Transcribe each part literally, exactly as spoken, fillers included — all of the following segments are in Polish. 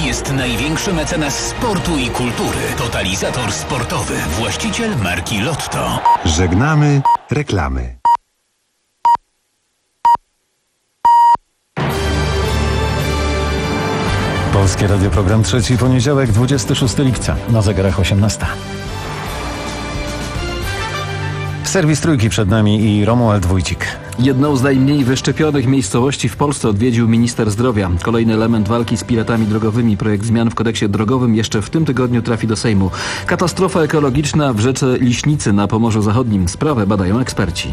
jest największy mecenas sportu i kultury. Totalizator sportowy. Właściciel marki Lotto. Żegnamy reklamy. Polskie Radio, program trzeci, poniedziałek, dwudziestego szóstego lipca, na zegarach osiemnasta. Serwis Trójki przed nami i Romuald Wójcik. Jedną z najmniej wyszczepionych miejscowości w Polsce odwiedził minister zdrowia. Kolejny element walki z piratami drogowymi. Projekt zmian w kodeksie drogowym jeszcze w tym tygodniu trafi do Sejmu. Katastrofa ekologiczna w rzece Liśnicy na Pomorzu Zachodnim. Sprawę badają eksperci.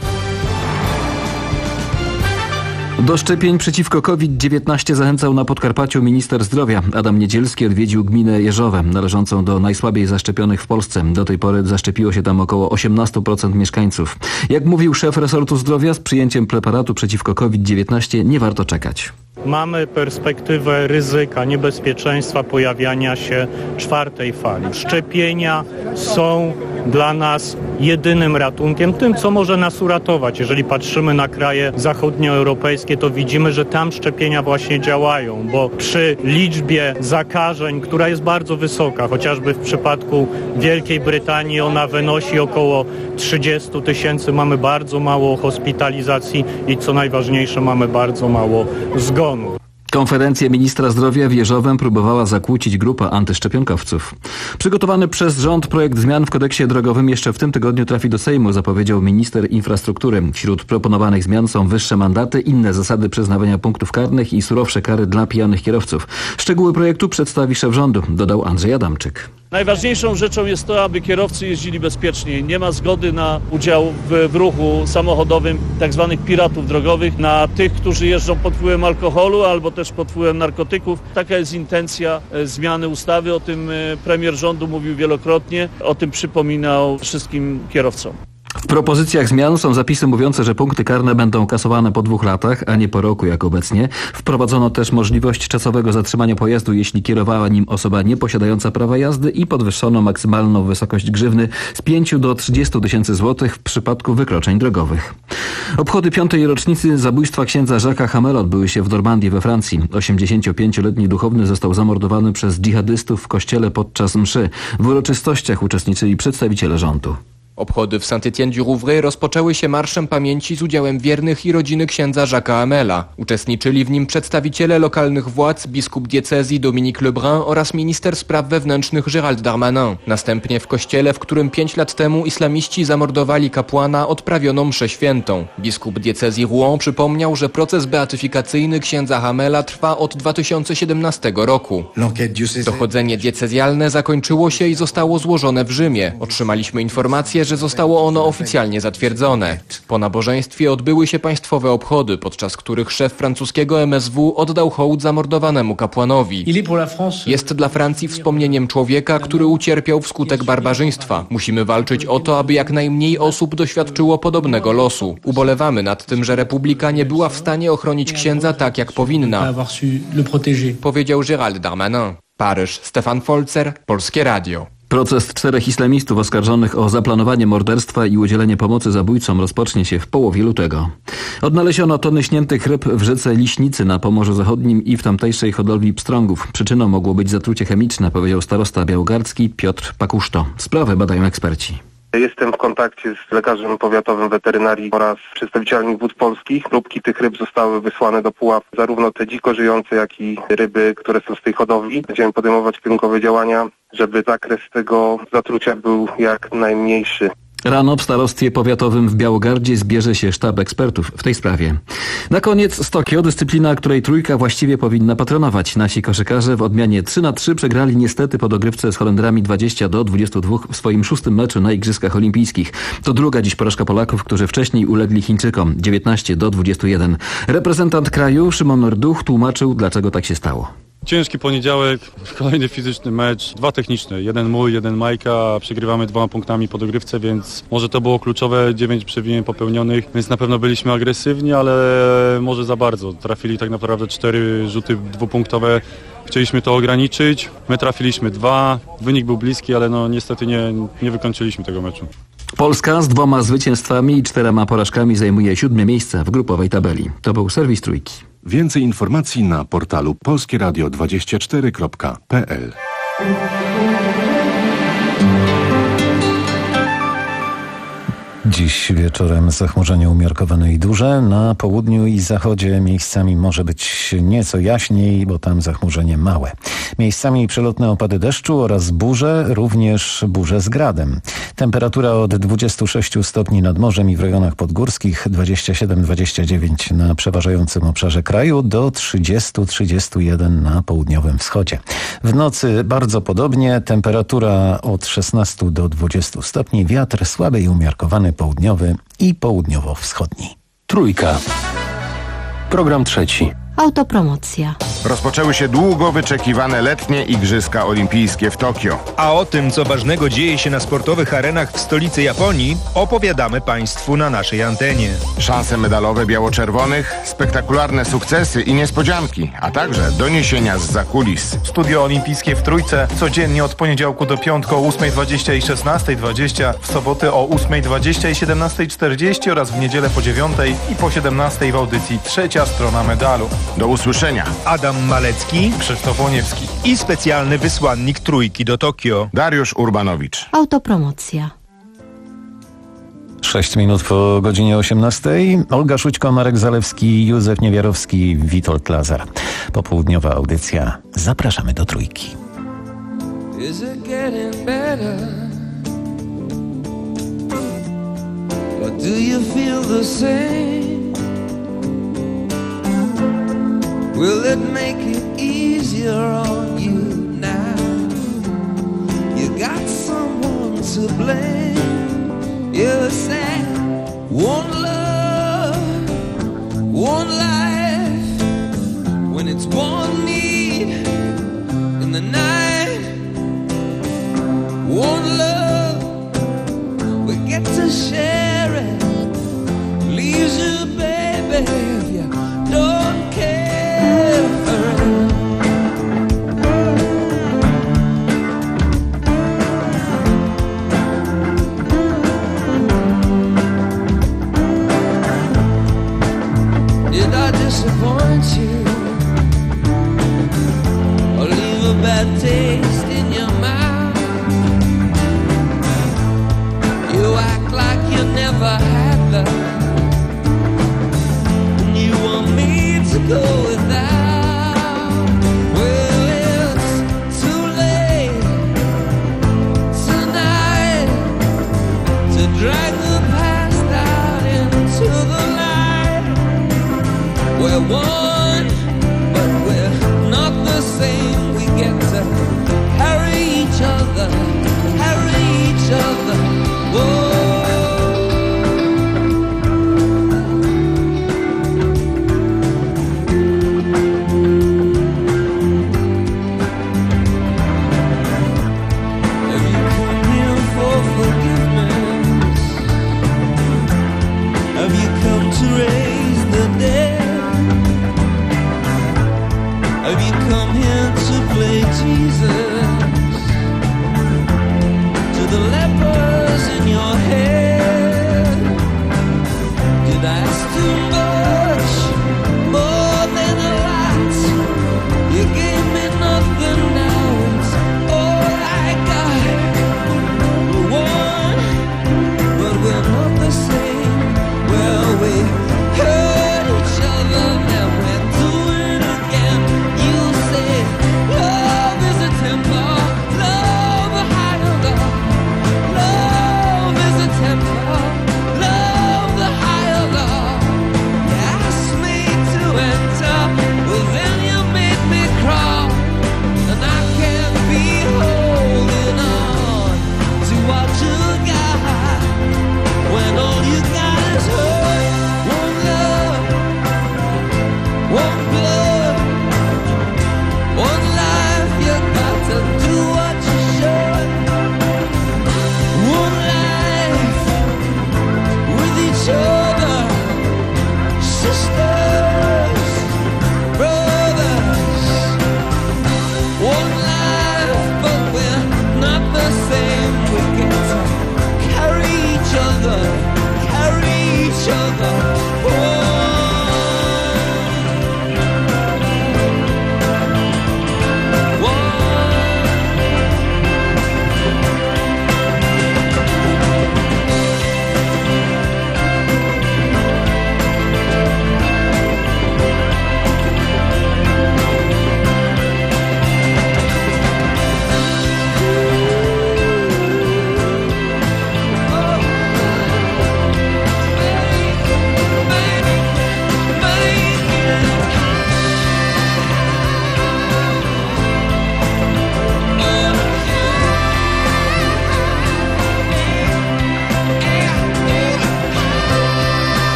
Do szczepień przeciwko COVID dziewiętnaście zachęcał na Podkarpaciu minister zdrowia. Adam Niedzielski odwiedził gminę Jeżowe, należącą do najsłabiej zaszczepionych w Polsce. Do tej pory zaszczepiło się tam około osiemnaście procent mieszkańców. Jak mówił szef resortu zdrowia, z przyjęciem preparatu przeciwko COVID dziewiętnaście nie warto czekać. Mamy perspektywę ryzyka, niebezpieczeństwa pojawiania się czwartej fali. Szczepienia są dla nas jedynym ratunkiem, tym co może nas uratować. Jeżeli patrzymy na kraje zachodnioeuropejskie, to widzimy, że tam szczepienia właśnie działają, bo przy liczbie zakażeń, która jest bardzo wysoka, chociażby w przypadku Wielkiej Brytanii ona wynosi około trzydzieści tysięcy, mamy bardzo mało hospitalizacji i co najważniejsze, mamy bardzo mało zgonów. Konferencję ministra zdrowia w Jeżowem próbowała zakłócić grupa antyszczepionkowców. Przygotowany przez rząd projekt zmian w kodeksie drogowym jeszcze w tym tygodniu trafi do Sejmu, zapowiedział minister infrastruktury. Wśród proponowanych zmian są wyższe mandaty, inne zasady przyznawania punktów karnych i surowsze kary dla pijanych kierowców. Szczegóły projektu przedstawi szef rządu, dodał Andrzej Adamczyk. Najważniejszą rzeczą jest to, aby kierowcy jeździli bezpiecznie. Nie ma zgody na udział w, w ruchu samochodowym tzw. piratów drogowych, na tych, którzy jeżdżą pod wpływem alkoholu albo też pod wpływem narkotyków. Taka jest intencja e, zmiany ustawy. O tym e, premier rządu mówił wielokrotnie. O tym przypominał wszystkim kierowcom. W propozycjach zmian są zapisy mówiące, że punkty karne będą kasowane po dwóch latach, a nie po roku jak obecnie. Wprowadzono też możliwość czasowego zatrzymania pojazdu, jeśli kierowała nim osoba nieposiadająca prawa jazdy i podwyższono maksymalną wysokość grzywny z pięciu do trzydziestu tysięcy złotych w przypadku wykroczeń drogowych. Obchody piątej rocznicy zabójstwa księdza Jacques'a Hamela odbyły się w Normandii we Francji. osiemdziesięciopięcioletni duchowny został zamordowany przez dżihadystów w kościele podczas mszy. W uroczystościach uczestniczyli przedstawiciele rządu. Obchody w Saint-Étienne-du-Rouvray rozpoczęły się marszem pamięci z udziałem wiernych i rodziny księdza Jacques'a Hamela. Uczestniczyli w nim przedstawiciele lokalnych władz, biskup diecezji Dominique Lebrun oraz minister spraw wewnętrznych Gérald Darmanin. Następnie w kościele, w którym pięć lat temu islamiści zamordowali kapłana, odprawiono mszę świętą. Biskup diecezji Rouen przypomniał, że proces beatyfikacyjny księdza Hamela trwa od dwa tysiące siedemnastego roku. Dochodzenie diecezjalne zakończyło się i zostało złożone w Rzymie. Otrzymaliśmy informację, że zostało ono oficjalnie zatwierdzone. Po nabożeństwie odbyły się państwowe obchody, podczas których szef francuskiego M S W oddał hołd zamordowanemu kapłanowi. Jest dla Francji wspomnieniem człowieka, który ucierpiał wskutek barbarzyństwa. Musimy walczyć o to, aby jak najmniej osób doświadczyło podobnego losu. Ubolewamy nad tym, że Republika nie była w stanie ochronić księdza tak, jak powinna, powiedział Gérald Darmanin. Paryż, Stefan Folzer, Polskie Radio. Proces czterech islamistów oskarżonych o zaplanowanie morderstwa i udzielenie pomocy zabójcom rozpocznie się w połowie lutego. Odnaleziono tony śniętych ryb w rzece Liśnicy na Pomorzu Zachodnim i w tamtejszej hodowli pstrągów. Przyczyną mogło być zatrucie chemiczne, powiedział starosta białogardzki Piotr Pakuszto. Sprawę badają eksperci. Jestem w kontakcie z lekarzem powiatowym weterynarii oraz przedstawicielami wód polskich. Próbki tych ryb zostały wysłane do Puław, zarówno te dziko żyjące, jak i ryby, które są z tej hodowli. Będziemy podejmować kierunkowe działania, żeby zakres tego zatrucia był jak najmniejszy. Rano w starostwie powiatowym w Białogardzie zbierze się sztab ekspertów w tej sprawie. Na koniec z Tokio, dyscyplina, której Trójka właściwie powinna patronować. Nasi koszykarze w odmianie trzy na trzy przegrali niestety po dogrywce z Holendrami dwadzieścia do dwudziestu dwóch w swoim szóstym meczu na Igrzyskach Olimpijskich. To druga dziś porażka Polaków, którzy wcześniej ulegli Chińczykom dziewiętnaście do dwudziestu jeden. Reprezentant kraju Szymon Rduch tłumaczył, dlaczego tak się stało. Ciężki poniedziałek, kolejny fizyczny mecz, dwa techniczne, jeden mój, jeden Majka, przegrywamy dwoma punktami po dogrywce, więc może to było kluczowe, dziewięć przewinień popełnionych, więc na pewno byliśmy agresywni, ale może za bardzo. Trafili tak naprawdę cztery rzuty dwupunktowe, chcieliśmy to ograniczyć, my trafiliśmy dwa, wynik był bliski, ale no niestety nie, nie wykończyliśmy tego meczu. Polska z dwoma zwycięstwami i czterema porażkami zajmuje siódme miejsce w grupowej tabeli. To był serwis Trójki. Więcej informacji na portalu polskie radio dwadzieścia cztery kropka p l. Dziś wieczorem zachmurzenie umiarkowane i duże. Na południu i zachodzie miejscami może być nieco jaśniej, bo tam zachmurzenie małe. Miejscami przelotne opady deszczu oraz burze, również burze z gradem. Temperatura od dwudziestu sześciu stopni nad morzem i w rejonach podgórskich, dwadzieścia siedem dwadzieścia dziewięć na przeważającym obszarze kraju, do trzydziestu trzydziestu jeden na południowym wschodzie. W nocy bardzo podobnie, temperatura od szesnastu do dwudziestu stopni, wiatr słaby i umiarkowany południowy i południowo-wschodni. Trójka. Program trzeci. Autopromocja. Rozpoczęły się długo wyczekiwane letnie Igrzyska Olimpijskie w Tokio. A o tym, co ważnego dzieje się na sportowych arenach w stolicy Japonii, opowiadamy Państwu na naszej antenie. Szanse medalowe biało-czerwonych, spektakularne sukcesy i niespodzianki, a także doniesienia z zakulis. Studio Olimpijskie w Trójce codziennie od poniedziałku do piątku o ósmej dwadzieścia i szesnastej dwadzieścia, w soboty o ósmej dwadzieścia i siedemnastej czterdzieści oraz w niedzielę po dziewiątej i po siedemnastej w audycji Trzecia Strona Medalu. Do usłyszenia. Adam Malecki, Krzysztof Łoniewski i specjalny wysłannik Trójki do Tokio, Dariusz Urbanowicz. Autopromocja. Sześć minut po godzinie osiemnastej. Olga Szućko, Marek Zalewski, Józef Niewiarowski, Witold Lazar. Popołudniowa audycja. Zapraszamy do Trójki. Is it getting better? Or do you feel the same? Will it make it easier on you now? You got someone to blame. You say one love, one life. When it's one need in the night, one love, we get to share it. Leaves you, baby, if you don't care. Did I disappoint you or leave a bad taste in your mouth? You act like you never had love, and you want me to go without. Well, it's too late tonight to drag the past out into the night. We're one, but we're not the same. We get to carry each other, carry each other. Whoa. Temptation.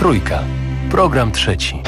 Trójka. Program trzeci.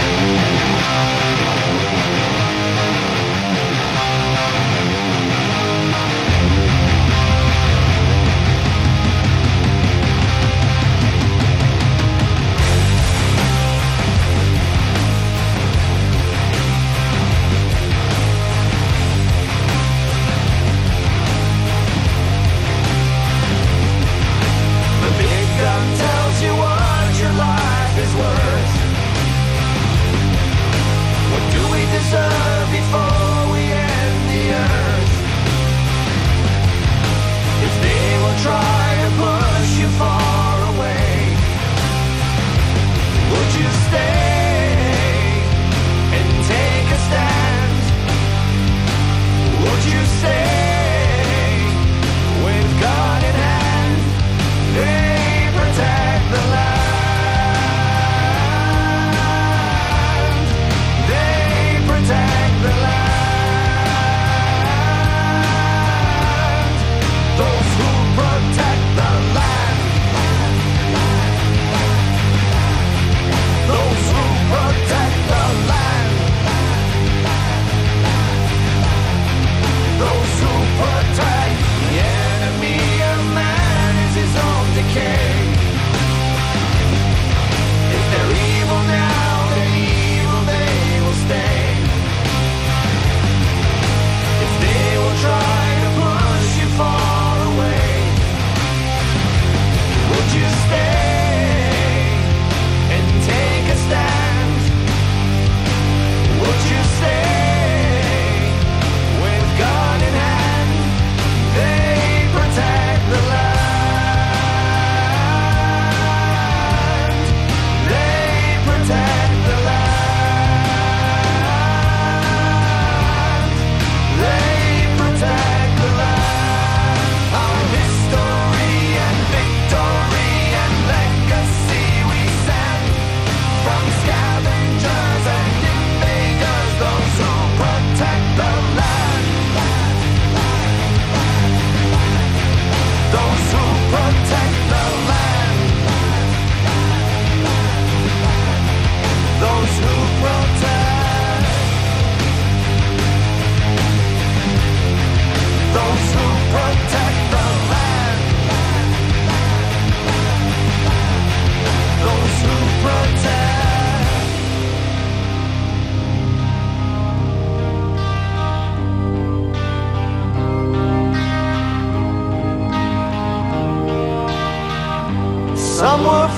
Some were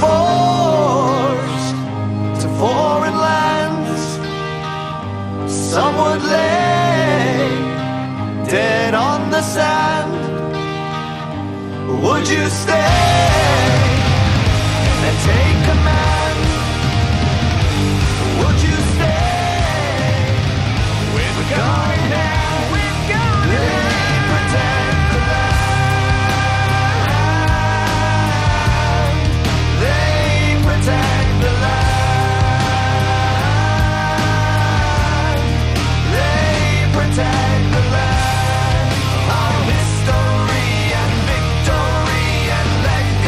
forced to foreign lands. Some would lay dead on the sand. Would you stay and take command? Would you stay with a gun in hand? With gun in hand, protect the land. They protect the land. They protect the land. Our history and victory and legacy.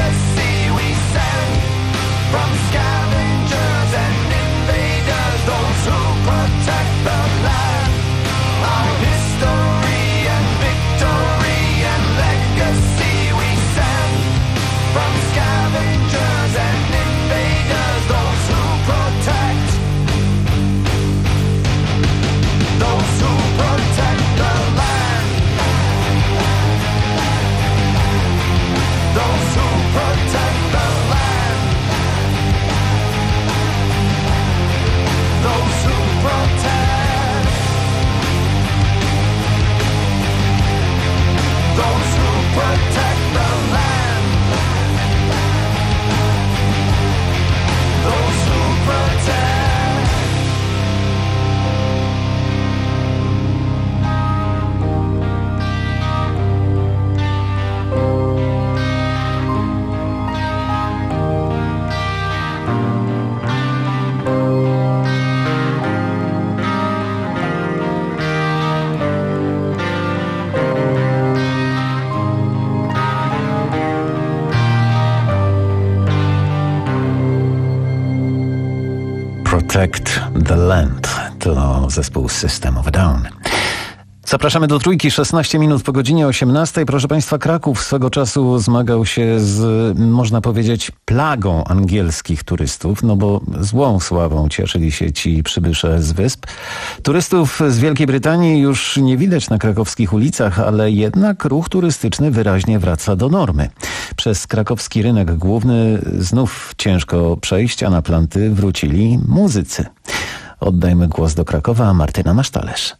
Protect the Land. To zespół System of a Down. Zapraszamy do Trójki, szesnaście minut po godzinie osiemnastej. Proszę Państwa, Kraków swego czasu zmagał się z, można powiedzieć, plagą angielskich turystów, no bo złą sławą cieszyli się ci przybysze z wysp. Turystów z Wielkiej Brytanii już nie widać na krakowskich ulicach, ale jednak ruch turystyczny wyraźnie wraca do normy. Przez krakowski rynek główny znów ciężko przejść, a na planty wrócili muzycy. Oddajmy głos do Krakowa, Martyna Masztalerz.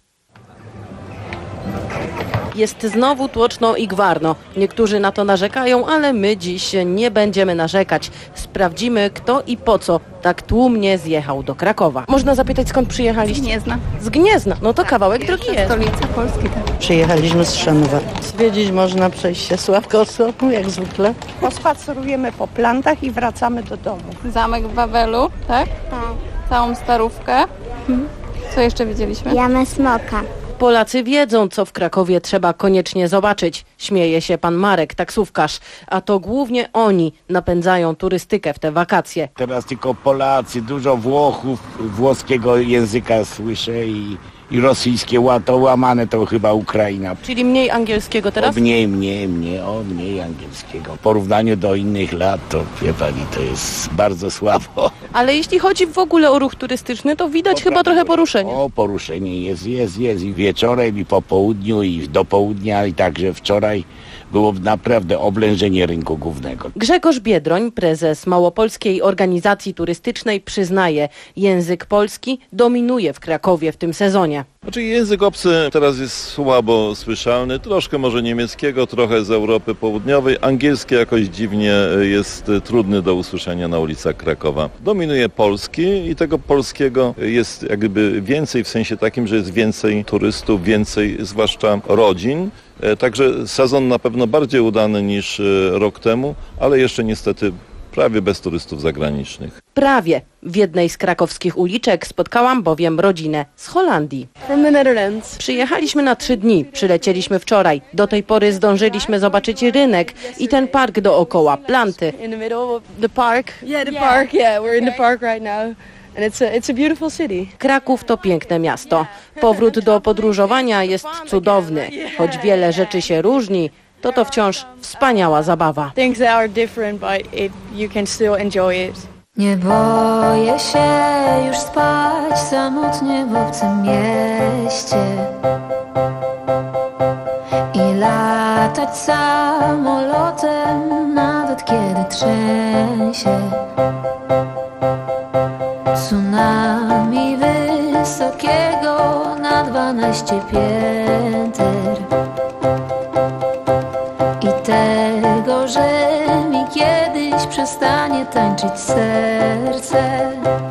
Jest znowu tłoczno i gwarno. Niektórzy na to narzekają, ale my dziś nie będziemy narzekać. Sprawdzimy, kto i po co tak tłumnie zjechał do Krakowa. Można zapytać, skąd przyjechaliście? Z Gniezna. Z Gniezna? No to tak, kawałek drogi jest. Stolica Polski, tak. Przyjechaliśmy z Szanowa. Zwiedzić można przejście Sławkowską, jak zwykle. Pospacerujemy po plantach i wracamy do domu. Zamek w Wawelu, tak? Tak. Całą Starówkę. Hmm. Co jeszcze widzieliśmy? Jamę Smoka. Polacy wiedzą, co w Krakowie trzeba koniecznie zobaczyć. Śmieje się pan Marek, taksówkarz. A to głównie oni napędzają turystykę w te wakacje. Teraz tylko Polacy, dużo Włochów, włoskiego języka słyszę i, i rosyjskie łato łamane to chyba Ukraina. Czyli mniej angielskiego teraz? O mniej, mniej, mniej, o mniej angielskiego. W porównaniu do innych lat to, wie pani, to jest bardzo słabo. Ale jeśli chodzi w ogóle o ruch turystyczny, to widać to chyba trochę poruszenia. O, poruszenie jest, jest, jest. I wieczorem, i po południu, i do południa, i także wczoraj było naprawdę oblężenie rynku głównego. Grzegorz Biedroń, prezes Małopolskiej Organizacji Turystycznej, przyznaje, język polski dominuje w Krakowie w tym sezonie. Znaczy język obcy teraz jest słabo słyszalny, troszkę może niemieckiego, trochę z Europy Południowej. Angielski jakoś dziwnie jest trudny do usłyszenia na ulicach Krakowa. Dominuje polski i tego polskiego jest jakby więcej w sensie takim, że jest więcej turystów, więcej zwłaszcza rodzin. Także sezon na pewno bardziej udany niż rok temu, ale jeszcze niestety prawie bez turystów zagranicznych. Prawie. W jednej z krakowskich uliczek spotkałam bowiem rodzinę z Holandii. From the Netherlands. Przyjechaliśmy na trzy dni, przylecieliśmy wczoraj. Do tej pory zdążyliśmy zobaczyć rynek i ten park dookoła, planty. In the middle of the park. Yeah, the park, yeah, we're in the park right now. And it's a, it's a beautiful city. Kraków to piękne miasto. Powrót do podróżowania jest cudowny. Choć wiele rzeczy się różni, to to wciąż wspaniała zabawa. Things that are different, but it, you can still enjoy it. Nie boję się już spać samotnie w obcym mieście i latać samolotem nawet kiedy trzęsie. Tsunami wysokiego na dwanaście pięter i tego, że mi kiedyś przestanie tańczyć serce.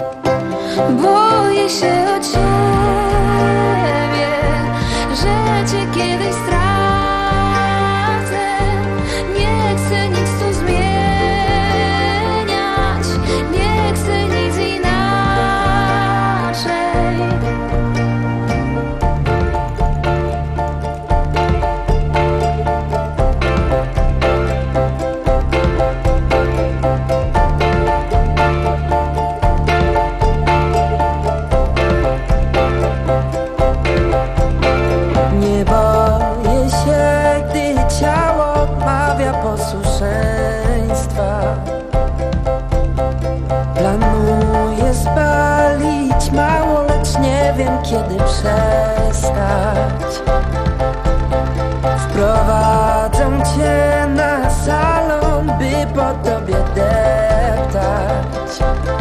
Boję się o ciebie, że cię kiedyś stracę. Nie chcę nic tu zmieniać, nie chcę nic inaczej. Nie boję się, gdy ciało odmawia posłuszeństwa. Planuję spalić mało, lecz nie wiem kiedy przestać. Wprowadzę cię na salon, by po tobie deptać.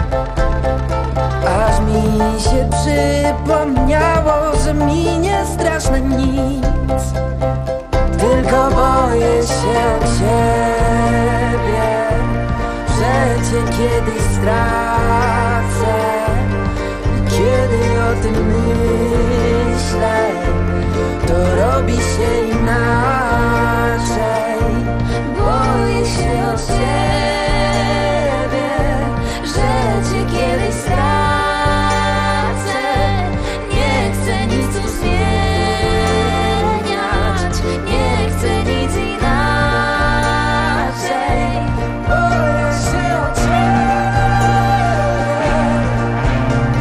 Aż mi się przypomniało, że minie straszne nic. Tylko boję się o ciebie, że cię kiedyś stracę. I kiedy o tym myślę, to robi się inaczej. Boję się o ciebie, że cię kiedyś stracę. Nie chcę nic tu zmieniać, nie chcę nic inaczej. Boję się o ciebie.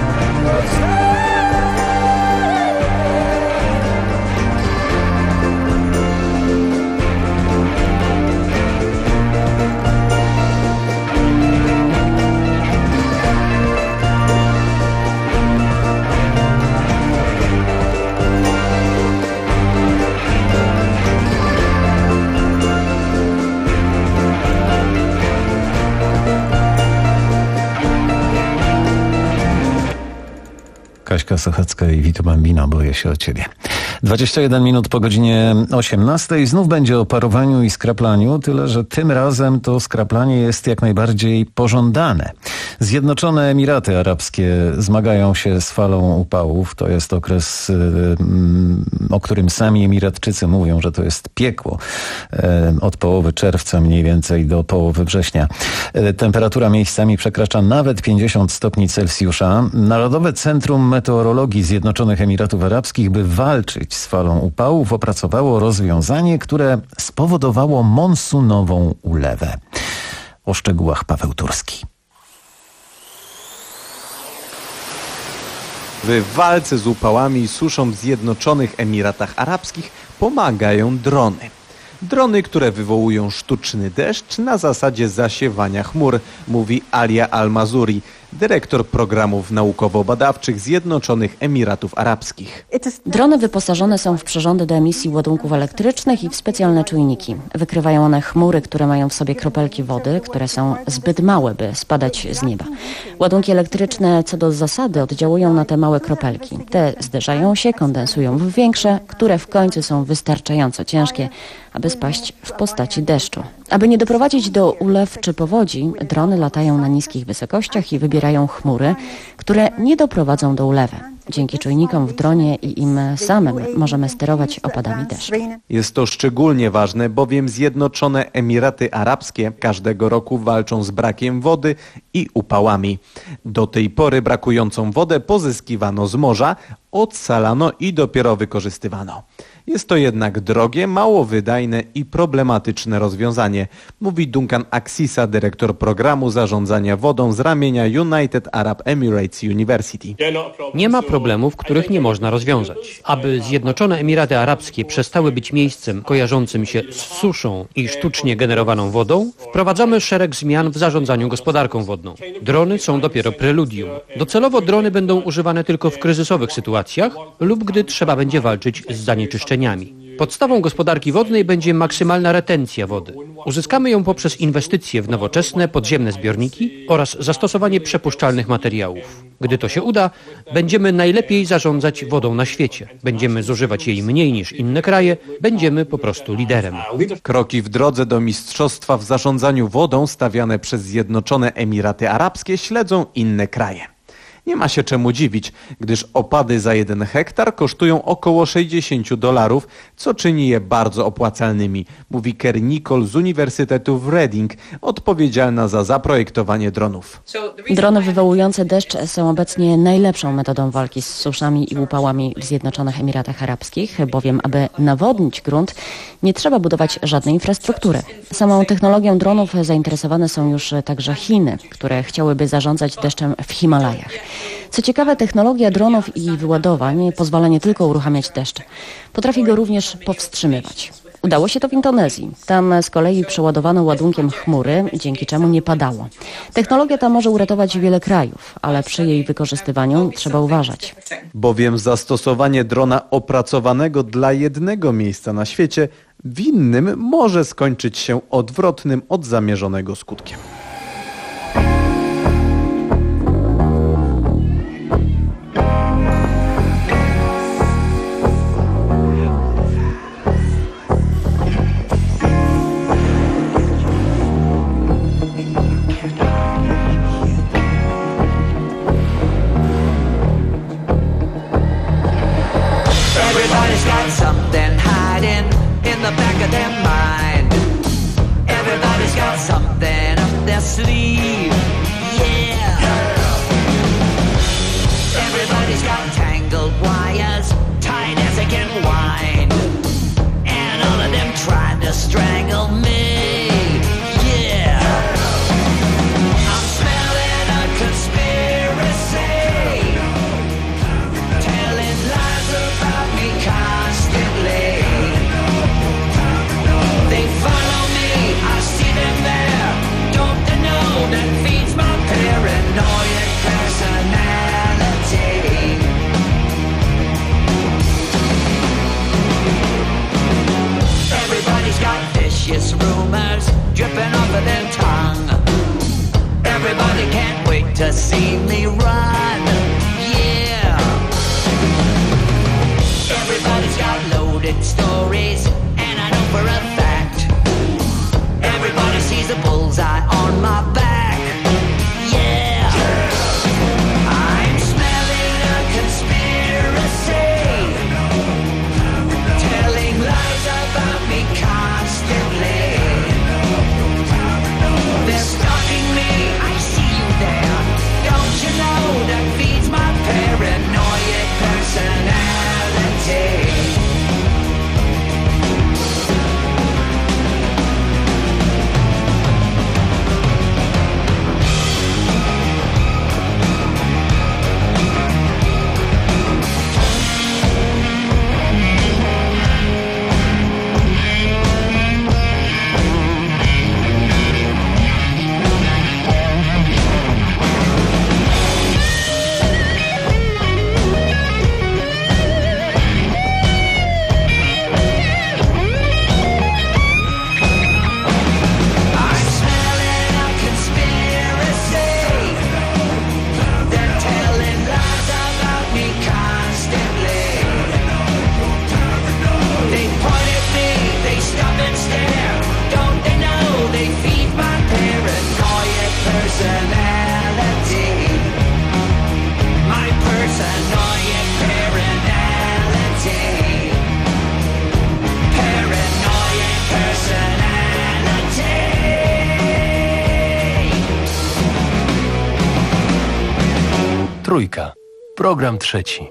Kaśka Sochacka i Vito Bambino, boję się o ciebie. dwadzieścia jeden minut po godzinie osiemnastej. Znów będzie o parowaniu i skraplaniu, tyle że tym razem to skraplanie jest jak najbardziej pożądane. Zjednoczone Emiraty Arabskie zmagają się z falą upałów. To jest okres, o którym sami Emiratczycy mówią, że to jest piekło. Od połowy czerwca mniej więcej do połowy września. Temperatura miejscami przekracza nawet pięćdziesiąt stopni Celsjusza. Narodowe Centrum Meteorologii Zjednoczonych Emiratów Arabskich, by walczyć z falą upałów, opracowało rozwiązanie, które spowodowało monsunową ulewę. O szczegółach Paweł Turski. W walce z upałami i suszą w Zjednoczonych Emiratach Arabskich pomagają drony. Drony, które wywołują sztuczny deszcz na zasadzie zasiewania chmur, mówi Alia Al-Mazuri, dyrektor programów naukowo-badawczych Zjednoczonych Emiratów Arabskich. Drony wyposażone są w przyrządy do emisji ładunków elektrycznych i w specjalne czujniki. Wykrywają one chmury, które mają w sobie kropelki wody, które są zbyt małe, by spadać z nieba. Ładunki elektryczne co do zasady oddziałują na te małe kropelki. Te zderzają się, kondensują w większe, które w końcu są wystarczająco ciężkie, aby spaść w postaci deszczu. Aby nie doprowadzić do ulew czy powodzi, drony latają na niskich wysokościach i wybierają chmury, które nie doprowadzą do ulewy. Dzięki czujnikom w dronie i im samym możemy sterować opadami deszczu. Jest to szczególnie ważne, bowiem Zjednoczone Emiraty Arabskie każdego roku walczą z brakiem wody i upałami. Do tej pory brakującą wodę pozyskiwano z morza, odsalano i dopiero wykorzystywano. Jest to jednak drogie, mało wydajne i problematyczne rozwiązanie, mówi Duncan Axisa, dyrektor programu zarządzania wodą z ramienia United Arab Emirates University. Nie ma problemów, których nie można rozwiązać. Aby Zjednoczone Emiraty Arabskie przestały być miejscem kojarzącym się z suszą i sztucznie generowaną wodą, wprowadzamy szereg zmian w zarządzaniu gospodarką wodną. Drony są dopiero preludium. Docelowo drony będą używane tylko w kryzysowych sytuacjach lub gdy trzeba będzie walczyć z zanieczyszczeniami. Podstawą gospodarki wodnej będzie maksymalna retencja wody. Uzyskamy ją poprzez inwestycje w nowoczesne podziemne zbiorniki oraz zastosowanie przepuszczalnych materiałów. Gdy to się uda, będziemy najlepiej zarządzać wodą na świecie. Będziemy zużywać jej mniej niż inne kraje, będziemy po prostu liderem. Kroki w drodze do mistrzostwa w zarządzaniu wodą stawiane przez Zjednoczone Emiraty Arabskie śledzą inne kraje. Nie ma się czemu dziwić, gdyż opady za jeden hektar kosztują około sześćdziesiąt dolarów, co czyni je bardzo opłacalnymi, mówi Kerry Nicole z Uniwersytetu w Reading, odpowiedzialna za zaprojektowanie dronów. Drony wywołujące deszcz są obecnie najlepszą metodą walki z suszami i upałami w Zjednoczonych Emiratach Arabskich, bowiem aby nawodnić grunt, nie trzeba budować żadnej infrastruktury. Samą technologią dronów zainteresowane są już także Chiny, które chciałyby zarządzać deszczem w Himalajach. Co ciekawe, technologia dronów i wyładowań pozwala nie tylko uruchamiać deszcz, potrafi go również powstrzymywać. Udało się to w Indonezji. Tam z kolei przeładowano ładunkiem chmury, dzięki czemu nie padało. Technologia ta może uratować wiele krajów, ale przy jej wykorzystywaniu trzeba uważać. Bowiem zastosowanie drona opracowanego dla jednego miejsca na świecie w innym może skończyć się odwrotnym od zamierzonego skutkiem. Something hiding in the back of their mind. Everybody's got something up their sleeve. Yeah. Everybody's got tangled wires, tight as they can wind. And all of them trying to strangle me. Yeah. I'm smelling a conspiracy, telling lies about me constantly. They follow me, I see them there. Don't they know that feeds my paranoid personality? Everybody's got vicious rumors dripping off of their tongue. Everybody can't wait to see me run. Yeah. Trójka. Program trzeci.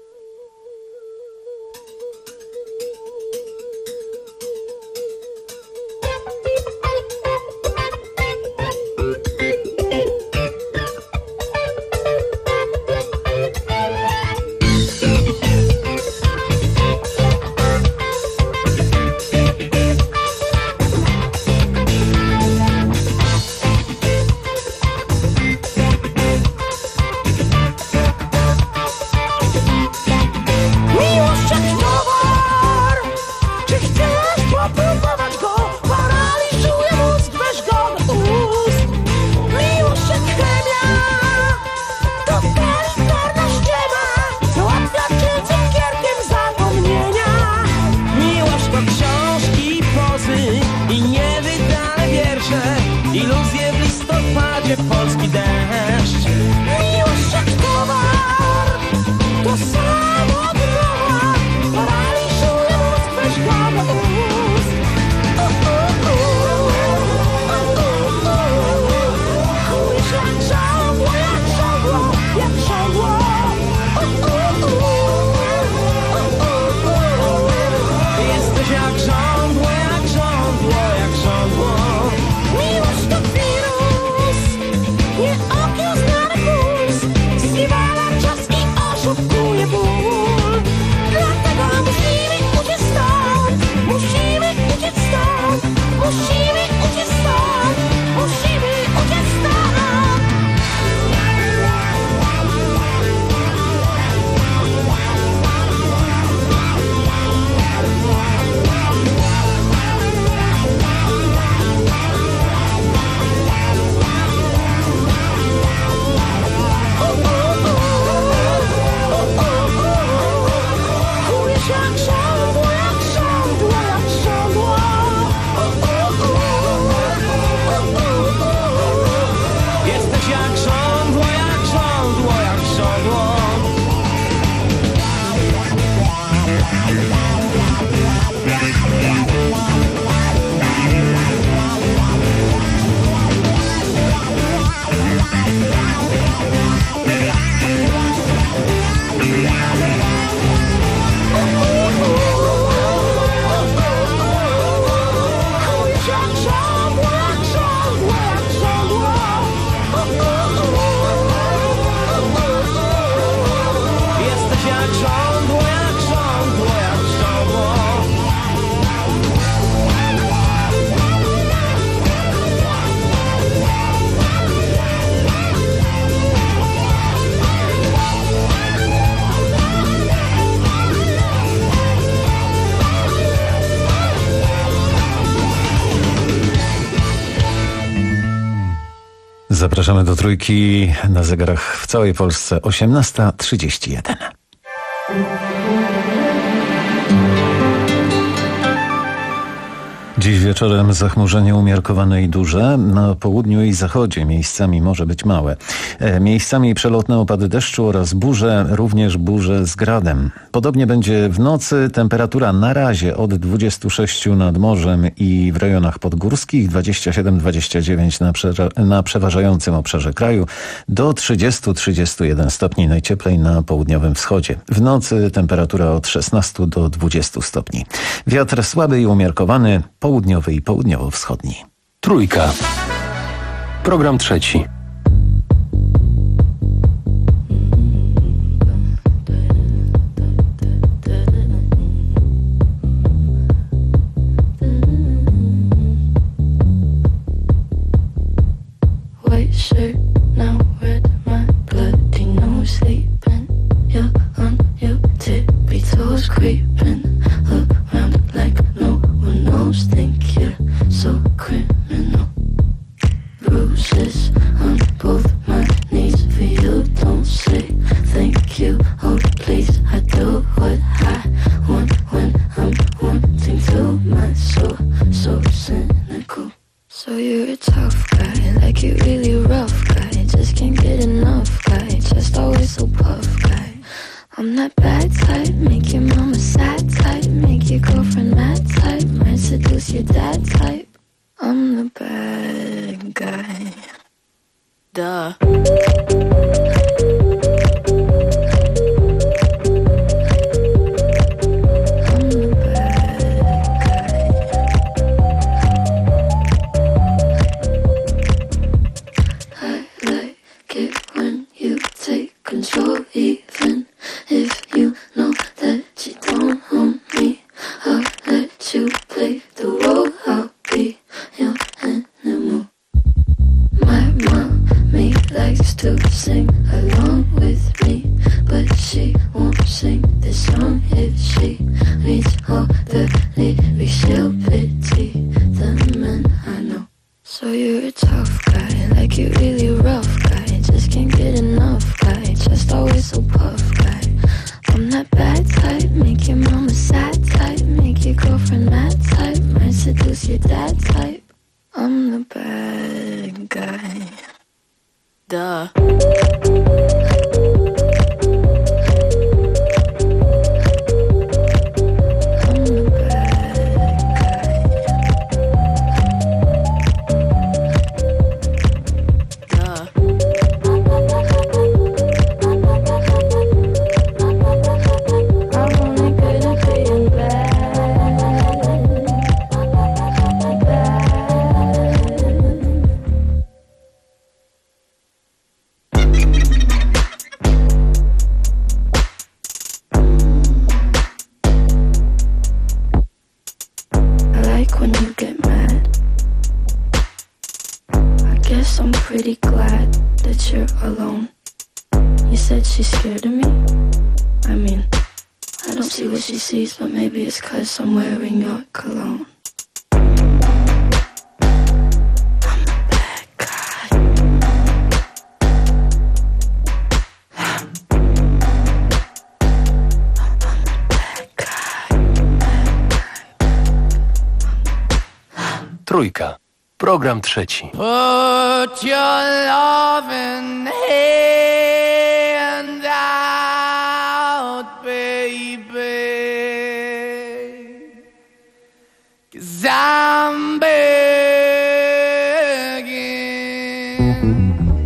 Zapraszamy do Trójki, na zegarach w całej Polsce osiemnasta trzydzieści jeden. Dziś wieczorem zachmurzenie umiarkowane i duże. Na południu i zachodzie miejscami może być małe. E, miejscami przelotne opady deszczu oraz burze, również burze z gradem. Podobnie będzie w nocy. Temperatura na razie od dwudziestu sześciu nad morzem i w rejonach podgórskich, dwadzieścia siedem dwadzieścia dziewięć na, prze- na przeważającym obszarze kraju, do trzydziestu do trzydziestu jeden stopni, najcieplej na południowym wschodzie. W nocy temperatura od szesnastu do dwudziestu stopni. Wiatr słaby i umiarkowany, południowy i południowo-wschodni. Trójka. Program trzeci. White shirt, now red, my bloody nose sleeping. You're on your tippy toes, creeping around like no one knows. Think you're so criminal. Bruises on both my knees for you. Don't say thank you, oh please. I do what I want when I'm wanting to. My soul, so cynical. So you're a tough guy, like you really rough guy. Just can't get enough guy, just always so puff guy. I'm that bad type, make your mama sad type, make your girlfriend mad type, might seduce your dad type. I'm the bad guy. Duh. to sing along with me, but she won't sing this song if she reads all the lyrics. She'll pity the men I know. So you're a tough guy, like you really rough guy. Just can't get enough guy, just always so puff guy. I'm that bad type, make your mama sad type, make your girlfriend mad type, might seduce your dad type. I'm the bad guy. Duh. But maybe it's 'cause I'm wearing your cologne. Trójka. Program trzeci. Put your loving hand out, baby, 'cause I'm begging.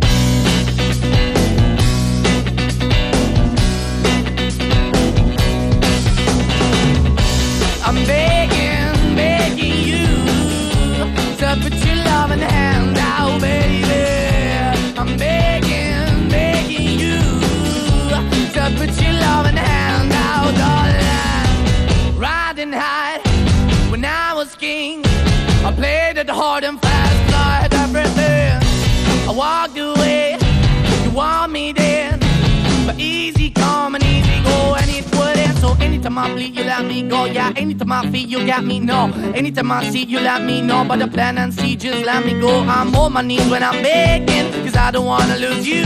I'm begging, begging you to put your loving hand out, baby. I'm begging, begging you to put your loving hand out, darling. Riding high when I was king, I played it hard and fast, like everything. I walked away, you want me then, but easy come and easy go, and it wouldn't. So anytime I bleed, you let me go. Yeah, anytime I feel, you got me, no. Anytime I see, you let me know. But the plan and see, just let me go. I'm on my knees when I'm begging, 'cause I don't wanna lose you.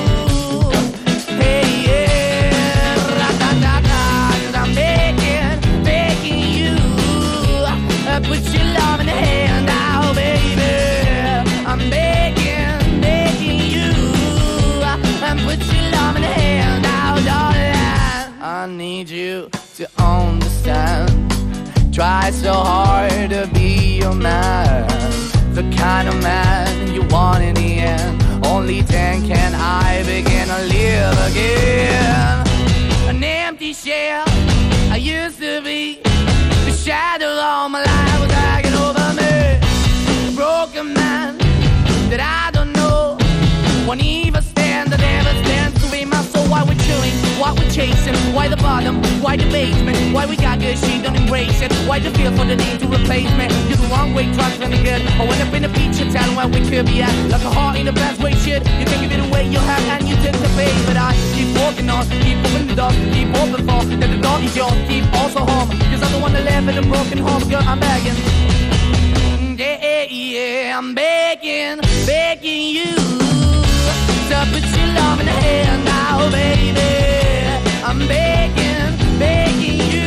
Hey, yeah, ra-da-da-da, 'cause I'm begging, begging you, uh, put your love in the hand out, baby. I'm begging, begging you, uh, and put your love in the hand out, darling. I need you to understand. Try so hard to be your man, the kind of man you want in the end. Only then can I begin to live again. An empty shell I used to be, the shadow all my life was hanging over me. A broken man that I don't know, won't even stand, that never stands to be my soul. Why we're chilling, why we're chasing, why the bottom, why the basement, why we got good, she don't embrace it, why the feel for the need to replace me. You're the wrong way, trying to good. I went up in a feature town where we could be at, like a heart in a bad way, shit. You can give it away, you have, and you tend to pay, but I keep walking on, keep moving the door, keep open for, that the door is yours, keep also home, 'cause I'm the one that live in a broken home, girl, I'm begging. Yeah, yeah, I'm begging, begging you to put your love in the hand now, baby. I'm begging, begging you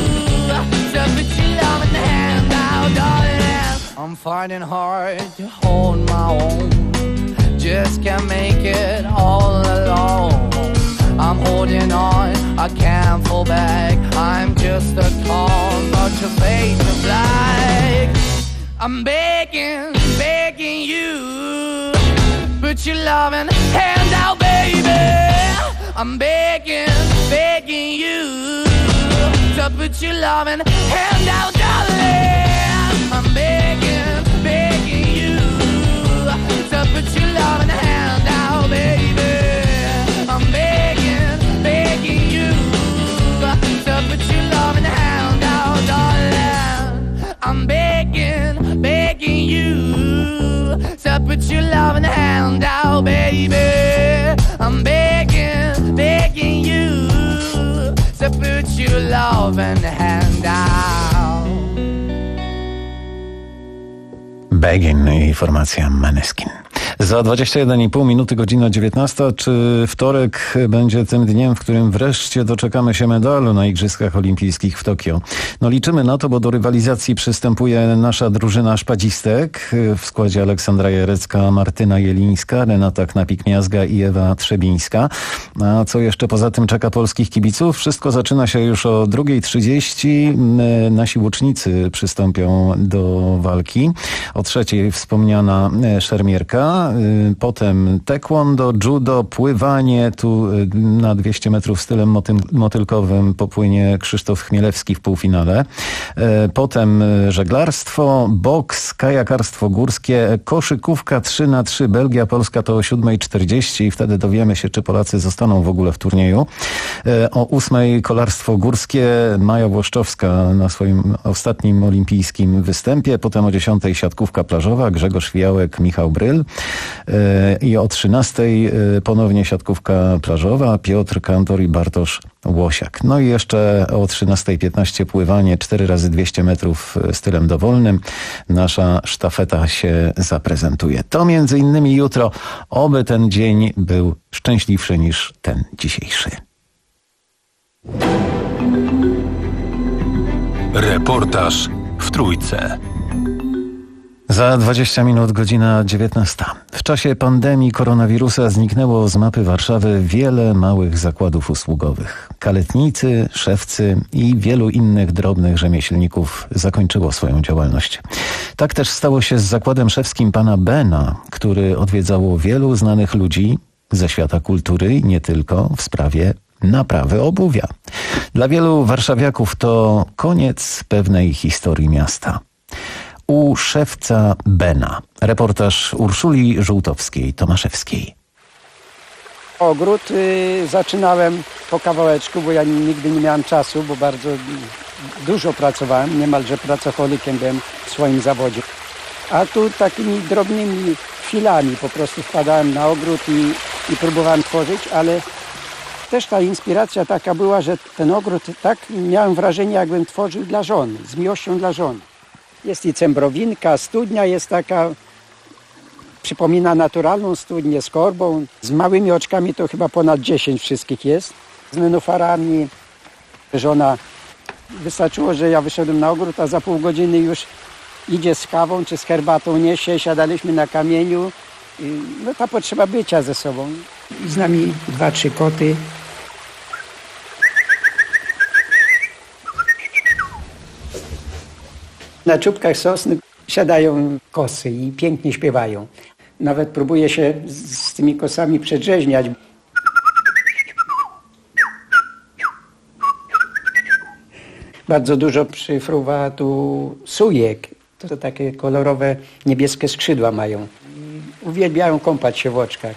to put your love in the hand now, darling. I'm fighting hard to hold my own, just can't make it all alone. I'm holding on, I can't fall back, I'm just a call, but your face is black. I'm begging, begging you, put your loving hand out, baby. I'm begging, begging you to put your loving hand out, darling. I'm begging, begging you to put your loving hand out, baby. I'm begging, begging you to put your loving hand out, darling. I'm begging, begging you to put your loving hand out, baby. I'm begging, begging you to put your loving hand out. Begin i formacja Maneskin. Za dwadzieścia jeden i pół minuty, godzina dziewiętnasta. Czy wtorek będzie tym dniem, w którym wreszcie doczekamy się medalu na Igrzyskach Olimpijskich w Tokio? No liczymy na to, bo do rywalizacji przystępuje nasza drużyna szpadzistek w składzie Aleksandra Jarecka, Martyna Jelińska, Renata Knapik-Miazga i Ewa Trzebińska. A co jeszcze poza tym czeka polskich kibiców? Wszystko zaczyna się już o drugiej trzydzieści. Nasi łucznicy przystąpią do walki. O trzeciej wspomniana szermierka. Potem taekwondo, judo, pływanie. Tu na dwieście metrów stylem moty- motylkowym popłynie Krzysztof Chmielewski w półfinale. Potem żeglarstwo, boks, kajakarstwo górskie, koszykówka trzy na trzy. Belgia, Polska to o siódma czterdzieści i wtedy dowiemy się, czy Polacy zostaną w ogóle w turnieju. O ósmej kolarstwo górskie, Maja Włoszczowska na swoim ostatnim olimpijskim występie. Potem o dziesiątej siatkówka plażowa, Grzegorz Wiałek, Michał Bryl. I o trzynastej ponownie siatkówka plażowa, Piotr Kantor i Bartosz Łosiak. No i jeszcze o trzynasta piętnaście pływanie, cztery razy dwieście metrów stylem dowolnym. Nasza sztafeta się zaprezentuje. To między innymi jutro, oby ten dzień był szczęśliwszy niż ten dzisiejszy. Reportaż w Trójce. Za dwadzieścia minut, godzina dziewiętnasta. W czasie pandemii koronawirusa zniknęło z mapy Warszawy wiele małych zakładów usługowych. Kaletnicy, szewcy i wielu innych drobnych rzemieślników zakończyło swoją działalność. Tak też stało się z zakładem szewskim pana Bena, który odwiedzało wielu znanych ludzi ze świata kultury i nie tylko w sprawie naprawy obuwia. Dla wielu warszawiaków to koniec pewnej historii miasta. U szewca Bena. Reportaż Urszuli Żółtowskiej-Tomaszewskiej. Ogród y, zaczynałem po kawałeczku, bo ja nigdy nie miałem czasu, bo bardzo dużo pracowałem, niemalże pracocholikiem byłem w swoim zawodzie. A tu takimi drobnymi chwilami po prostu wpadałem na ogród i, i próbowałem tworzyć, ale też ta inspiracja taka była, że ten ogród, tak miałem wrażenie, jakbym tworzył dla żony, z miłością dla żony. Jest i cembrowinka, studnia jest taka, przypomina naturalną studnię z korbą. Z małymi oczkami to chyba ponad dziesięć wszystkich jest. Z nenufarami. Żona, wystarczyło, że ja wyszedłem na ogród, a za pół godziny już idzie z kawą czy z herbatą, niesie. Siadaliśmy na kamieniu. No ta potrzeba bycia ze sobą. I z nami dwa, trzy koty. Na czubkach sosny siadają kosy i pięknie śpiewają. Nawet próbuję się z, z tymi kosami przedrzeźniać. Bardzo dużo przyfruwa tu sujek. To takie kolorowe, niebieskie skrzydła mają. Uwielbiają kąpać się w oczkach.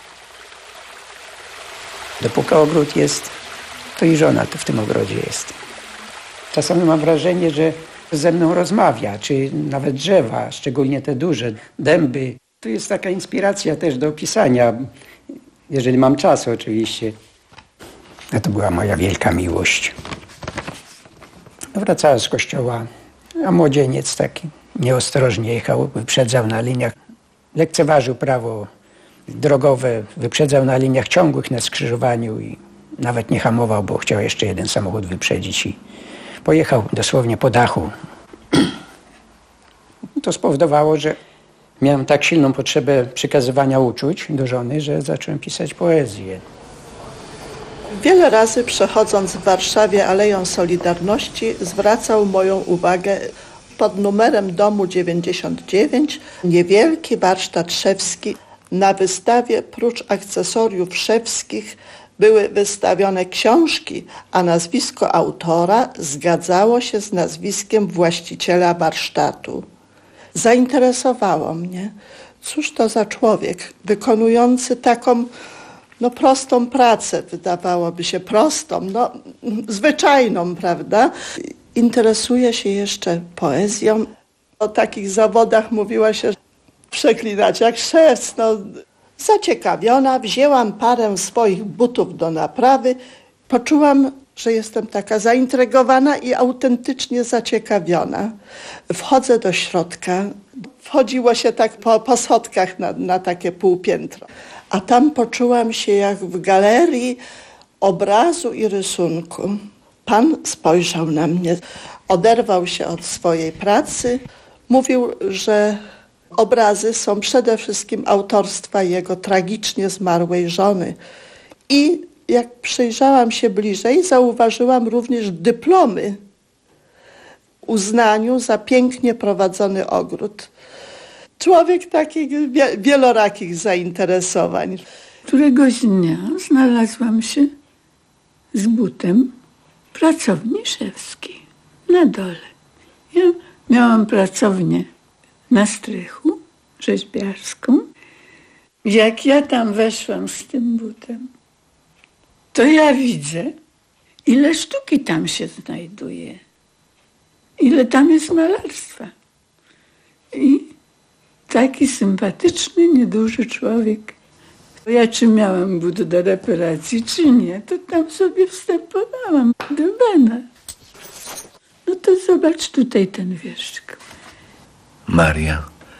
Dopóki ogród jest, to i żona to w tym ogrodzie jest. Czasami mam wrażenie, że ze mną rozmawia, czy nawet drzewa, szczególnie te duże, dęby. To jest taka inspiracja też do pisania, jeżeli mam czas oczywiście. No to była moja wielka miłość. Wracałem z kościoła, a młodzieniec taki nieostrożnie jechał, wyprzedzał na liniach. Lekceważył prawo drogowe, wyprzedzał na liniach ciągłych na skrzyżowaniu i nawet nie hamował, bo chciał jeszcze jeden samochód wyprzedzić i pojechał dosłownie po dachu. To spowodowało, że miałem tak silną potrzebę przekazywania uczuć do żony, że zacząłem pisać poezję. Wiele razy przechodząc w Warszawie Aleją Solidarności zwracał moją uwagę pod numerem domu dziewięćdziesiąt dziewięć niewielki warsztat szewski. Na wystawie prócz akcesoriów szewskich były wystawione książki, a nazwisko autora zgadzało się z nazwiskiem właściciela warsztatu. Zainteresowało mnie, cóż to za człowiek wykonujący taką no, prostą pracę, wydawałoby się prostą, no, zwyczajną, prawda? Interesuje się jeszcze poezją. O takich zawodach mówiła się przeklinać jak szewc, no, Zaciekawiona wzięłam parę swoich butów do naprawy. Poczułam, że jestem taka zaintrygowana i autentycznie zaciekawiona. Wchodzę do środka. Wchodziło się tak po, po schodkach na, na takie półpiętro. A tam poczułam się jak w galerii obrazu i rysunku. Pan spojrzał na mnie, oderwał się od swojej pracy. Mówił, że obrazy są przede wszystkim autorstwa jego tragicznie zmarłej żony. I jak przyjrzałam się bliżej, zauważyłam również dyplomy w uznaniu za pięknie prowadzony ogród. Człowiek takich wielorakich zainteresowań. Któregoś dnia znalazłam się z butem w pracowni szewskiej na dole. Ja miałam pracownię na strychu rzeźbiarską. Jak ja tam weszłam z tym butem, to ja widzę, ile sztuki tam się znajduje, ile tam jest malarstwa. I taki sympatyczny, nieduży człowiek. Ja czy miałam but do reparacji, czy nie, to tam sobie wstępowałam do Bena. No to zobacz tutaj ten wieszczyk. Maria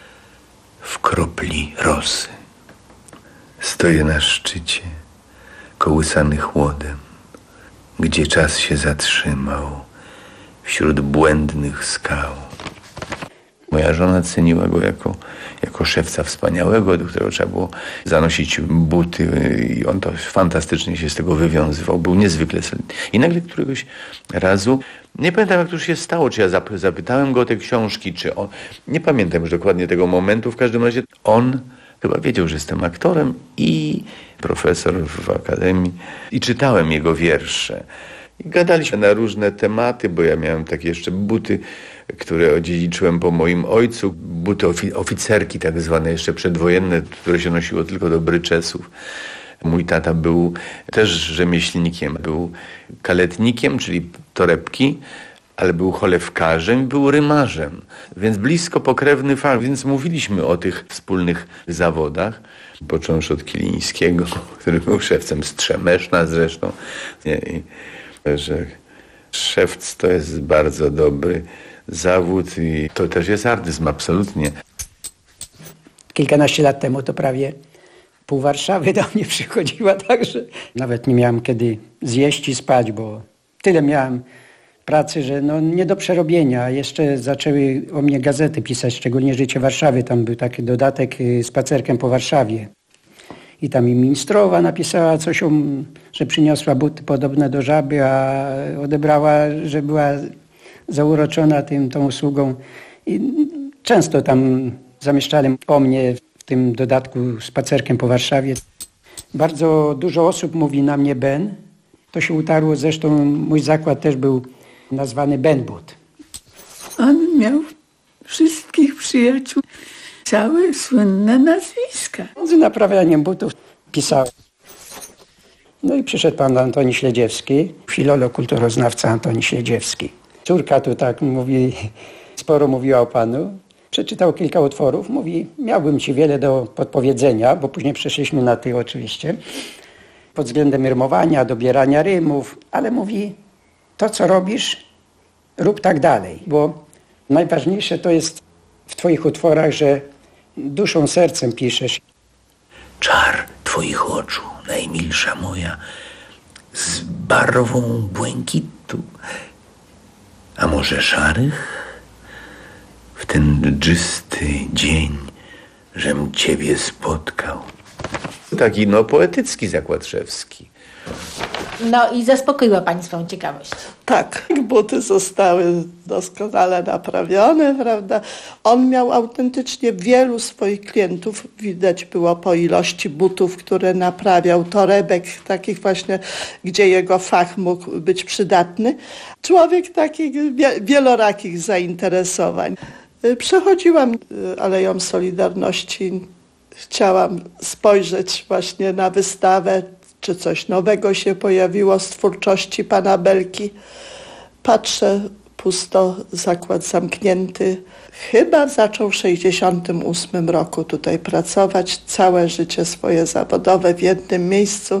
w kropli rosy. Stoję na szczycie, kołysany chłodem, gdzie czas się zatrzymał wśród błędnych skał. Moja żona ceniła go jako, jako szewca wspaniałego, do którego trzeba było zanosić buty i on to fantastycznie się z tego wywiązywał. Był niezwykle solidny. I nagle któregoś razu, nie pamiętam jak to już się stało, czy ja zapytałem go o te książki, czy on, nie pamiętam już dokładnie tego momentu, w każdym razie on chyba wiedział, że jestem aktorem i profesor w akademii i czytałem jego wiersze. I gadaliśmy na różne tematy, bo ja miałem takie jeszcze buty, które odziedziczyłem po moim ojcu, buty ofi- oficerki tak zwane, jeszcze przedwojenne, które się nosiło tylko do bryczesów. Mój tata był też rzemieślnikiem, był kaletnikiem, czyli torebki, ale był cholewkarzem, był rymarzem, więc blisko pokrewny fakt, więc mówiliśmy o tych wspólnych zawodach, począwszy od Kilińskiego, który był szewcem Strzemeszna zresztą, nie, i, że szewc to jest bardzo dobry zawód i to też jest artyzm, absolutnie. Kilkanaście lat temu to prawie pół Warszawy do mnie przychodziła, także nawet nie miałem kiedy zjeść i spać, bo tyle miałem pracy, że no nie do przerobienia. Jeszcze zaczęły o mnie gazety pisać, szczególnie Życie Warszawy. Tam był taki dodatek spacerkiem po Warszawie. I tam i ministrowa napisała coś, o, że przyniosła buty podobne do żaby, a odebrała, że była zauroczona tym, tą usługą. I często tam zamieszczali o mnie w tym dodatku spacerkiem po Warszawie. Bardzo dużo osób mówi na mnie Ben. To się utarło, zresztą mój zakład też był nazwany Ben But. On miał wszystkich przyjaciół, całe słynne nazwiska. Z naprawianiem butów pisałem. No i przyszedł pan Antoni Śledziewski, filolog, kulturoznawca Antoni Śledziewski. Córka tu tak mówi, sporo mówiła o panu. Przeczytał kilka utworów, mówi, miałbym ci wiele do podpowiedzenia, bo później przeszliśmy na ty oczywiście, pod względem rymowania, dobierania rymów, ale mówi, to co robisz, rób tak dalej, bo najważniejsze to jest w twoich utworach, że duszą, sercem piszesz. Czar twoich oczu, najmilsza moja, z barwą błękitu, a może szarych? W ten dżysty dzień, żem ciebie spotkał. Taki no poetycki zakład szewski. No i zaspokoiła pani swoją ciekawość. Tak, buty zostały doskonale naprawione, prawda? On miał autentycznie wielu swoich klientów. Widać było po ilości butów, które naprawiał, torebek takich właśnie, gdzie jego fach mógł być przydatny. Człowiek takich wielorakich zainteresowań. Przechodziłam Aleją Solidarności. Chciałam spojrzeć właśnie na wystawę, czy coś nowego się pojawiło z twórczości pana Belki. Patrzę pusto, zakład zamknięty. Chyba zaczął w sześćdziesiątym ósmym roku tutaj pracować, całe życie swoje zawodowe w jednym miejscu,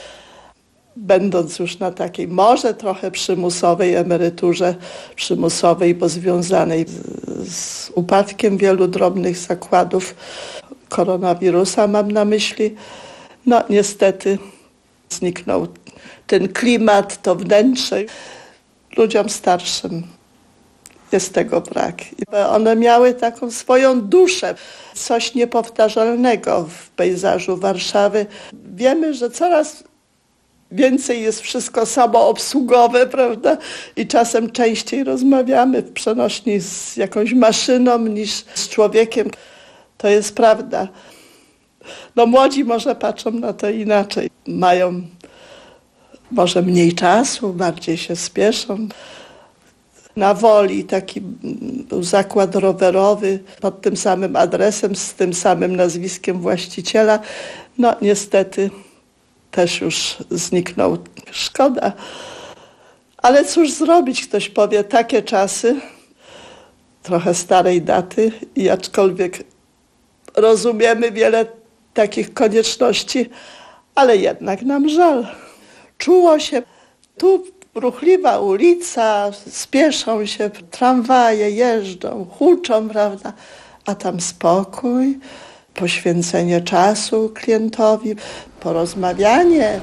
będąc już na takiej może trochę przymusowej emeryturze, przymusowej, bo związanej z, z upadkiem wielu drobnych zakładów, koronawirusa mam na myśli. No niestety zniknął ten klimat, to wnętrze. Ludziom starszym jest tego brak. One miały taką swoją duszę, coś niepowtarzalnego w pejzażu Warszawy. Wiemy, że coraz więcej jest wszystko samoobsługowe, prawda? I czasem częściej rozmawiamy w przenośni z jakąś maszyną niż z człowiekiem. To jest prawda. No młodzi może patrzą na to inaczej. Mają może mniej czasu, bardziej się spieszą. Na Woli taki był zakład rowerowy pod tym samym adresem, z tym samym nazwiskiem właściciela. No niestety też już zniknął. Szkoda. Ale cóż zrobić, ktoś powie, takie czasy, trochę starej daty i aczkolwiek rozumiemy wiele takich konieczności, ale jednak nam żal. Czuło się, tu ruchliwa ulica, spieszą się, tramwaje jeżdżą, huczą, prawda, a tam spokój, poświęcenie czasu klientowi, porozmawianie.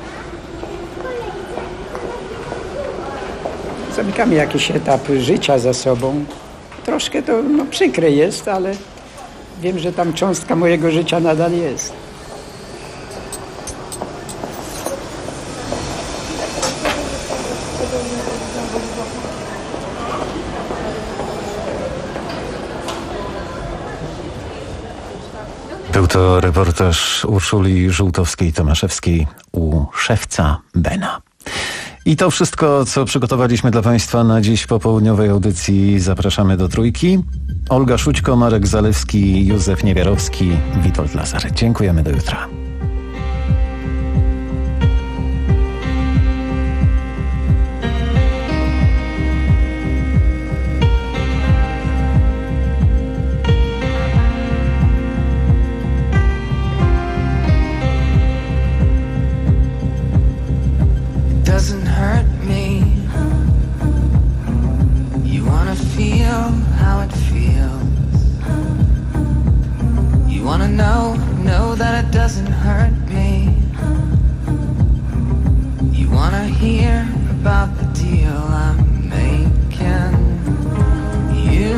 Zamykamy jakiś etap życia za sobą. Troszkę to no, przykre jest, ale wiem, że tam cząstka mojego życia nadal jest. Był to reportaż Urszuli Żółtowskiej-Tomaszewskiej u szewca Bena. I to wszystko, co przygotowaliśmy dla Państwa na dziś popołudniowej audycji. Zapraszamy do Trójki. Olga Szućko, Marek Zalewski, Józef Niewiarowski, Witold Lazar. Dziękujemy, do jutra. Doesn't hurt me. You wanna feel how it feels. You wanna know, know that it doesn't hurt me. You wanna hear about the deal I'm making. You,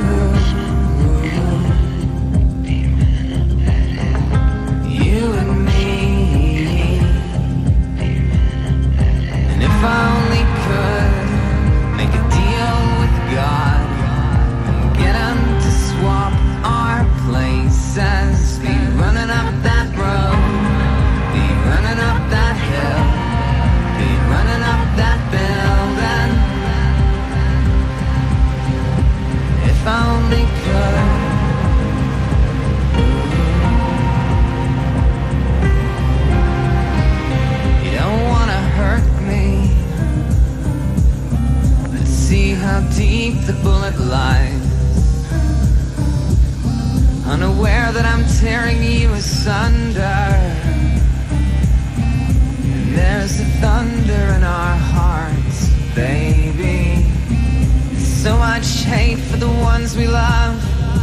you and me. If I only could make a deal with God, get him to swap our places, be running up that road, be running up that hill, be running up that building. If I only could. You don't wanna hurt me. Let's see how deep the bullet lies. Unaware that I'm tearing you asunder. And there's the thunder in our hearts, baby. So much hate for the ones we love.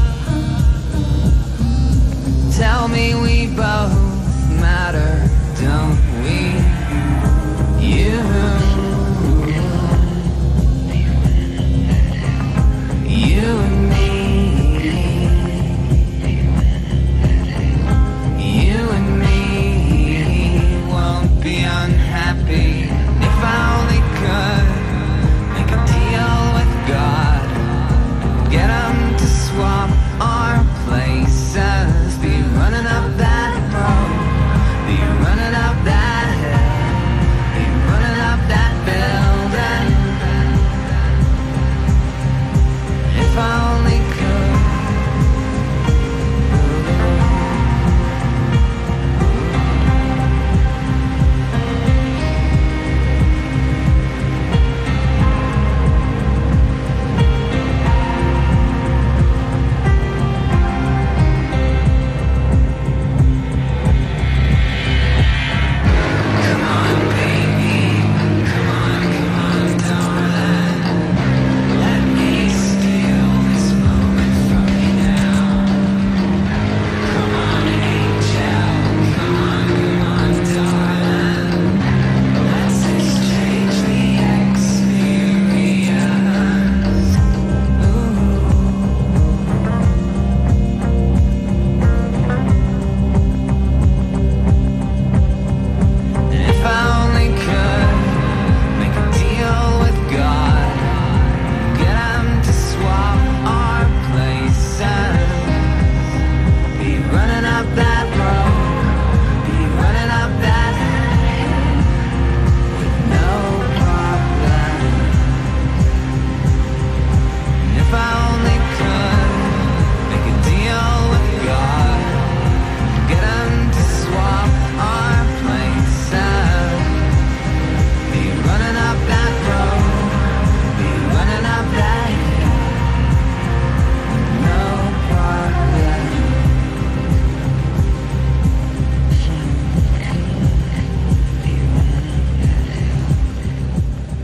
Tell me we both matter, don't we? You, you and me, you and me won't be unhappy. If I only could make a deal with God, get him to swap our places, be running up that road.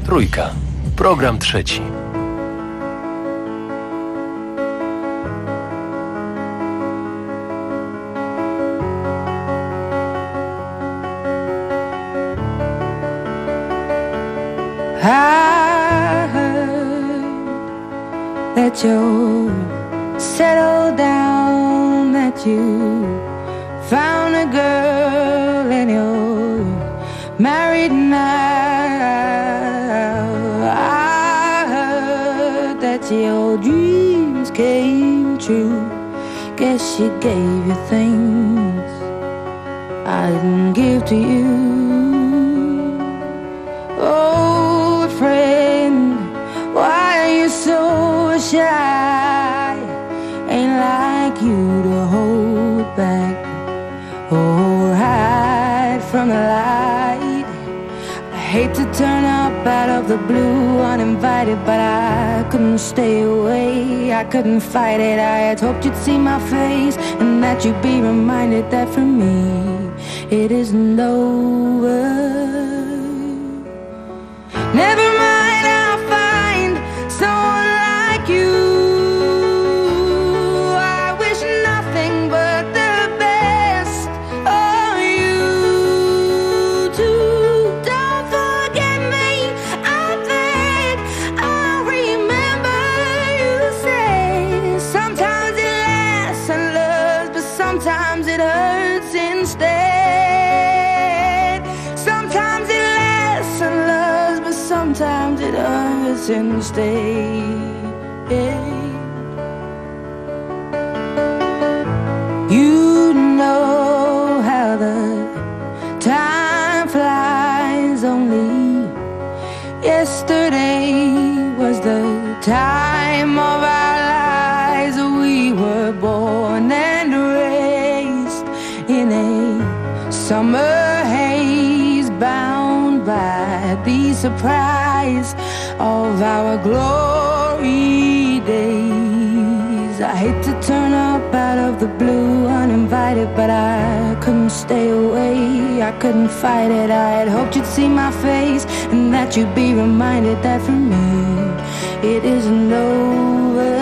Trójka. Program trzeci. I heard that you settled down, that you found a girl and you're married now. I heard that your dreams came true. Guess she gave you things I didn't give to you. Old friend, why are you so shy? Ain't like you to hold back or hide from the light. I hate to turn up out of the blue uninvited, but I couldn't stay away, I couldn't fight it. I had hoped you'd see my face and that you'd be reminded that for me it isn't over. Never mind, I'll find someone like you. I wish nothing but the best for you too. Don't forget me, I beg. I remember you say sometimes it lasts and loves, but sometimes it hurts instead. Sometimes it lasts and loves, but sometimes it hurts instead. You know how the time flies. Only yesterday was the time of our lives. We were born and raised in a summer haze, bound by the surprise of our glory days. I hate to turn up out of the blue uninvited, but I couldn't stay away, I couldn't fight it. I had hoped you'd see my face and that you'd be reminded that for me it isn't over.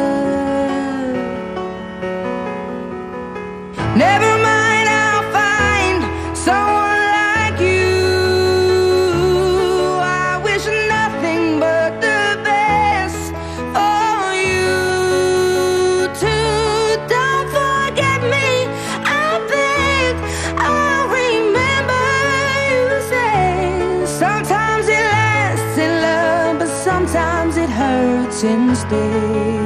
Never mind, I'll find someone like you. I wish nothing but the best for you too. Don't forget me, I beg. I remember you say sometimes it lasts in love, but sometimes it hurts instead.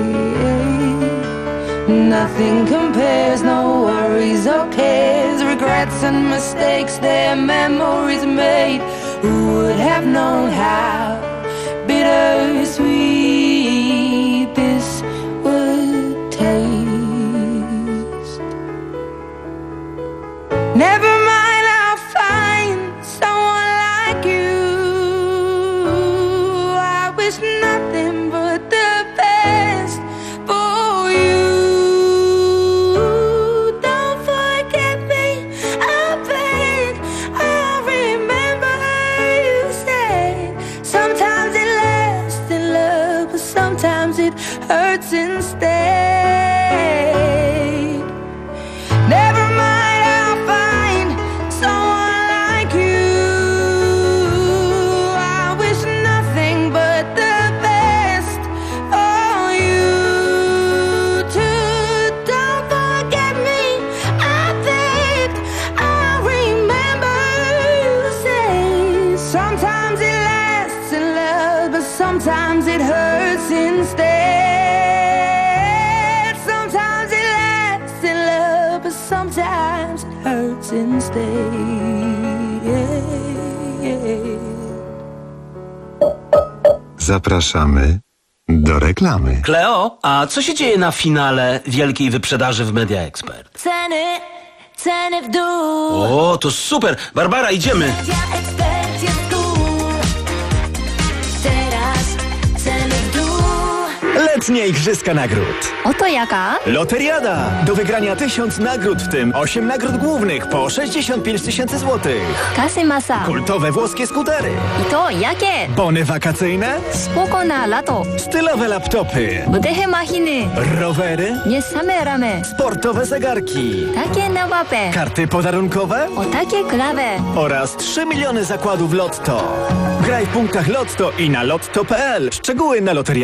Nothing compares, no worries or cares, regrets and mistakes, their memories made. Who would have known how bittersweet this would taste? Never mind, I'll find someone like you. I wish nothing but the best for you. Don't forget me, I beg. I remember you said sometimes it lasts in love, but sometimes it hurts instead. Never mind, I'll find someone like you. I wish nothing but the best for you too. Don't forget me, I beg. I remember you say sometimes it lasts in love, but sometimes it hurts instead. Sometimes it lasts in love, but sometimes it hurts instead. Zapraszamy do reklamy. Kleo, a co się dzieje na finale wielkiej wyprzedaży w Media Expert? Ceny, ceny w dół. O, to super! Barbara, idziemy! Media Expert jest tu. Teraz ceny w dół. Letnie Igrzyska Nagród. Oto jaka? Loteriada! Do wygrania tysiąc nagród, w tym osiem nagród głównych po sześćdziesiąt pięć tysięcy złotych. Kasy masa. Kultowe włoskie skutery. I to jakie? Bony wakacyjne. Spoko na lato. Stylowe laptopy. Budehe machiny. Rowery. Nie same ramy. Sportowe zegarki. Takie nawape. Karty podarunkowe. O takie klawe. Oraz trzy miliony zakładów Lotto. Graj w punktach Lotto i na lotto kropka p l. Szczegóły na loteria.